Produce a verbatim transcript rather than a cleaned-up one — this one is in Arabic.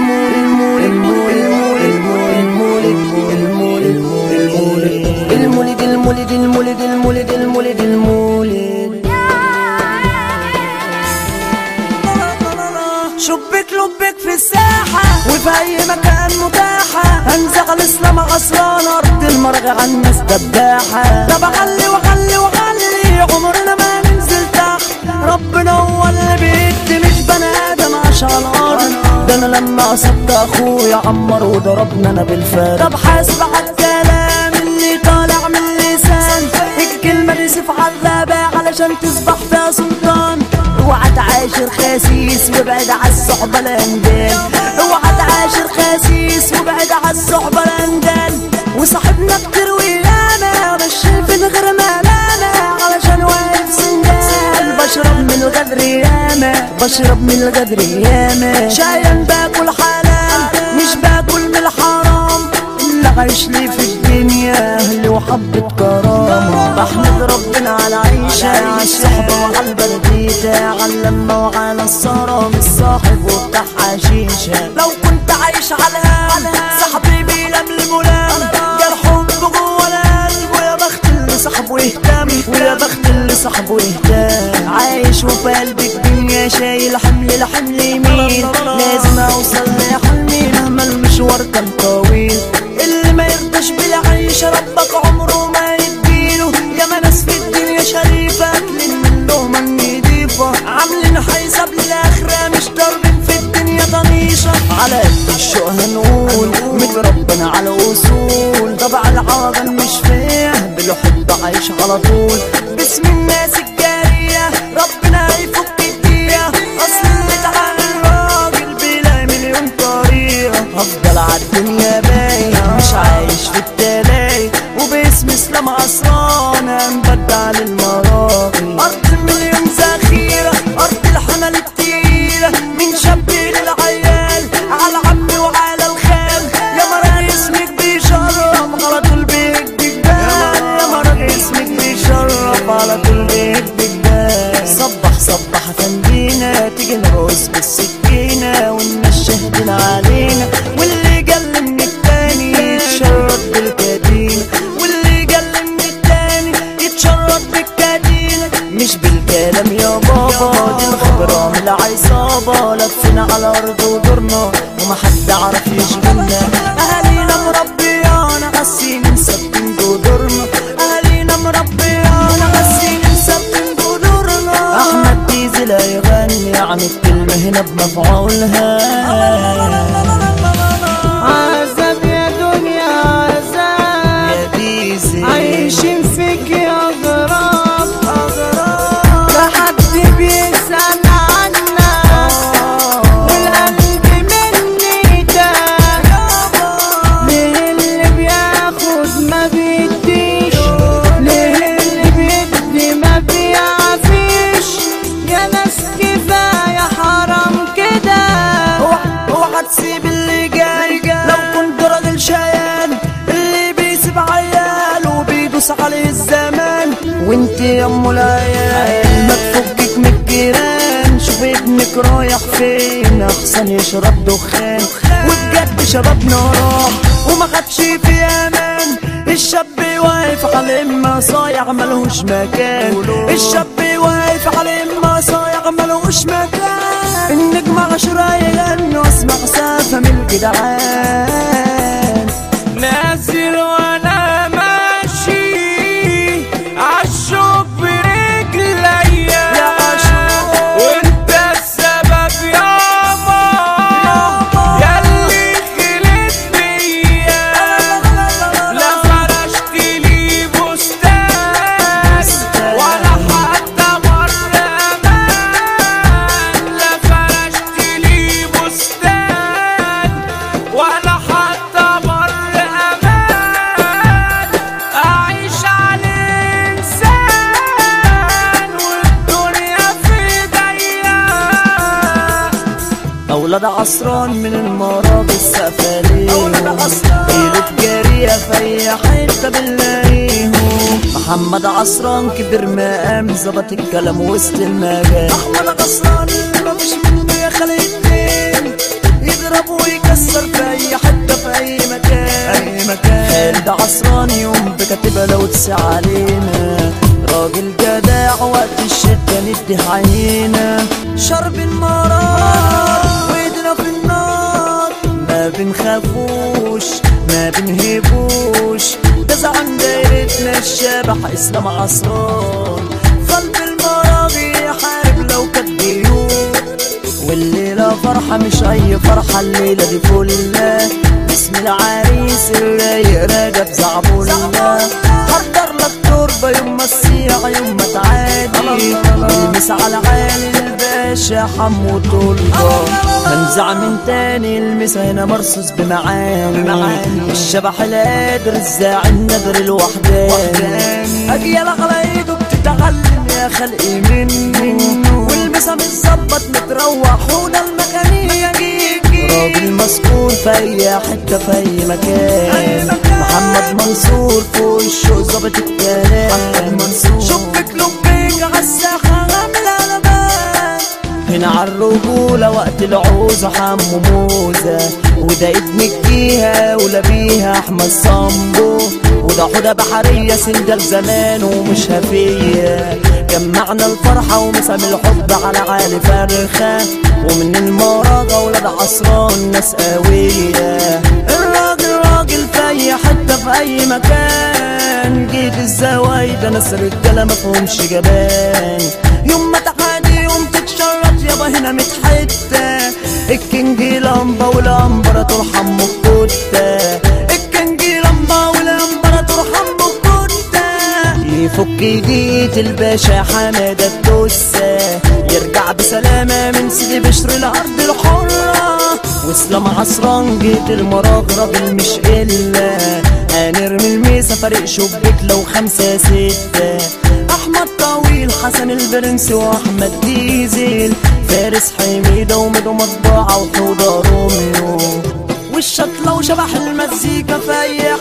المولد المولد المولد المولد المولد المولد شبك لبك في الساحة وفي أي مكان متاحة هنزغ الإسلام غصران أرض المرغى عن الناس دباحة. طب أغلي وأغلي وأغلي عمرنا ما ننزل تحت، ربنا هو اللي بيدي مش بني آدم عاش على الأرض. ده أنا لما أصبت أخويا عمر وضربنا أنا بالفارق. طب حاسب على الكلام اللي طالع من اللسان، الكلمة دي سيف عذابة علشان تصبح فيها سلطان. اوعى تعاشر خسيس وابعد عالصحبة الاندال، اوعى تعاشر خسيس وابعد عالصحبة الاندال. وصاحبنا كتير ويانا مش في غير مالانا علشان واقف سندال. بشرب من الغدر ياما بشرب من الغدر ياما، شايان باكل حلال مش باكل من الحرام. اللي عايش لي في الدنيا اهلي وحبة كرامة. بحمد ربنا على عيشة على الصحبة وعلى البرديدة على اللمة وعلى السهرة من الصاحب وبتاع حشيشة. لو كنت عايش على الهام صاحبي بيلم الملام، جرحهم بجوه القلب ويا بخت اللي صاحبه يهتم ويا بخت اللي صاحبه يهتم. عايش وفي قلبي الدنيا شايل حمل لحمل يمين، لازم اوصل لحلمي مهما المشوار كان طويل. اللي ما يرضاش بالعيشة ربك عمره ما يديله، ياما ناس في الدنيا شريفة اكلين من لقمة نضيفة، عاملين حساب للآخرة مش ضاربين في الدنيا طنيشة. على قد الشوق هنقول متربنا على أصول، طبع العظم مش فيه بالحب عايش على طول. باسم الناس الجارية ربنا هيفك الدنيا، أصل اللي تعامل راجل بلا مليون طريقة. هفضل عالدنيا بايع مش عايش في التلاقي، وباسم اسلام عصران هنبدع للمراقي. أرض المليون ذخيرة أرض الحمل التقيلة، من شاب للعيال على عم وعلى الخال. يا مرة اسمك بيشرف على طول بيهدي الجبال، يا مرة اسمك بيشرف على طول بيهدي الجبال. صبح صبح فندينا تيجي نرقص بالسكينة والناس شاهدين علينا، واللي جل من التاني يتشرط بالكدينة، واللي جل من التاني يتشرط بالكدينة. مش بالكلام يا بابا دي الخبرة من العصابة، لفينا على أرض ودورنا ومحد عرف يشغلنا. أهالينا مربيانا قاسين مثبتين جذورنا، أهالينا مربيانا قاسين مثبتين جذورنا. أحمد ديزل هيغني عن الكلمة هنا بمفعولها. عذاب يا دنيا عذاب يا ديزل عايشين فيك يا غراب، لا حد بيسأل عنا والقلب مني تاه. ليه اللي بياخد ما بيديش، ليه اللي بيدي ما بيعفيش. يا ناس كفاية حرام كده، اوعى تسيب اللي جاي. لو كنت راجل شيان اللي بيسيب عياله وبيدوس عليه الزمان. وانت يا ام العيال ما تفكك من الجيران، شوف ابنك رايح فين احسن يشرب دخان. وبجد شبابنا راح وما خدش في امان، الشاب واقف على اما صايع ملهوش مكان، الشاب واقف على اما صايع ملهوش مكان. النجم عشرة يغنوا اسمع سافة من الجدعان. نازل وانا ماشي عالشوق برجليا يا عاشور وانت السبب يابا ياللي خلت بيا. لا فرشت لي بستان ولا حتى مرة امان، لا فرشت لي بستان ولا حتى مرة امان. اعيش على انسان والدنيا في ايديا. اولاد عصران من المراب السفلين، ايده جارية في اي حتة بنلاقيهم. محمد عصران كبر مقام ظبط الكلام وسط المجال. احمد عصران مفيش منه يا خالد اتنين، يضرب ويك كاتبها لو تسع علينا، راجل جدع وقت الشدة ندي عينينا، شرب المرار وايدنا في النار، ما بنخافوش ما بنهيبوش، ده زعم دايرتنا الشبح اسلام عصران، قلب المراغي يحارب لو كانت بيوت، والليلة فرحة مش أي فرحة، الليلة دي فلة اسم العريس الرايق راجب زعبولة، حضر لك تربة يوم ما الصيغة يوم ما تعادي، المس على عالي الباشا حمو طلبة، هنزع من تاني المس هنا مرصوص بمعاني، الشبح القادر الزاعي النادر الوحداني، أجيال على ايده بتتعلم يا خلقي منه، والمسا متظبط متروح وده المكانية جيجي، راجل مسكون في اي حتة في اي مكان، محمد منصور فوق الشوق ظابط الكلام، شبك لبيك عالساحة عامل قلبان، هنا عالرجولة وقت العوزة حمو موزة، وده ابن الجيهة ولبيها احمد صامبو، وده حودة بحرية سندل زمان ومش هفية، جمعنا الفرحة ومسام الحب على عالي فرخة، ومن المراغة ولاد عصران ناس قوية، الراجل راجل في اي حتة في اي مكان، جيت الزوايدة ناس رجالة مفهومش جبان، يوم ما تعادي يوم تتشرط يابا هنا متحتة، الكينج لمبة والامبراطور حمو الكتة، الكينج لمبة والامبراطور حمو الكتة، يفك ايديت الباشا حمادة الدوسة، يرجع بسلامة من سيدي بشر الارض الحرة، واسلام عصران جيت المراغ راجل مش إلا، هنرمي الميسة فريق شبك لو خمسة ستة، احمد طويل حسن البرنس واحمد ديزل، فارس حميدة وميدو مطبعة وحوضة روميو، والشطلة وشبح المزيكا في اي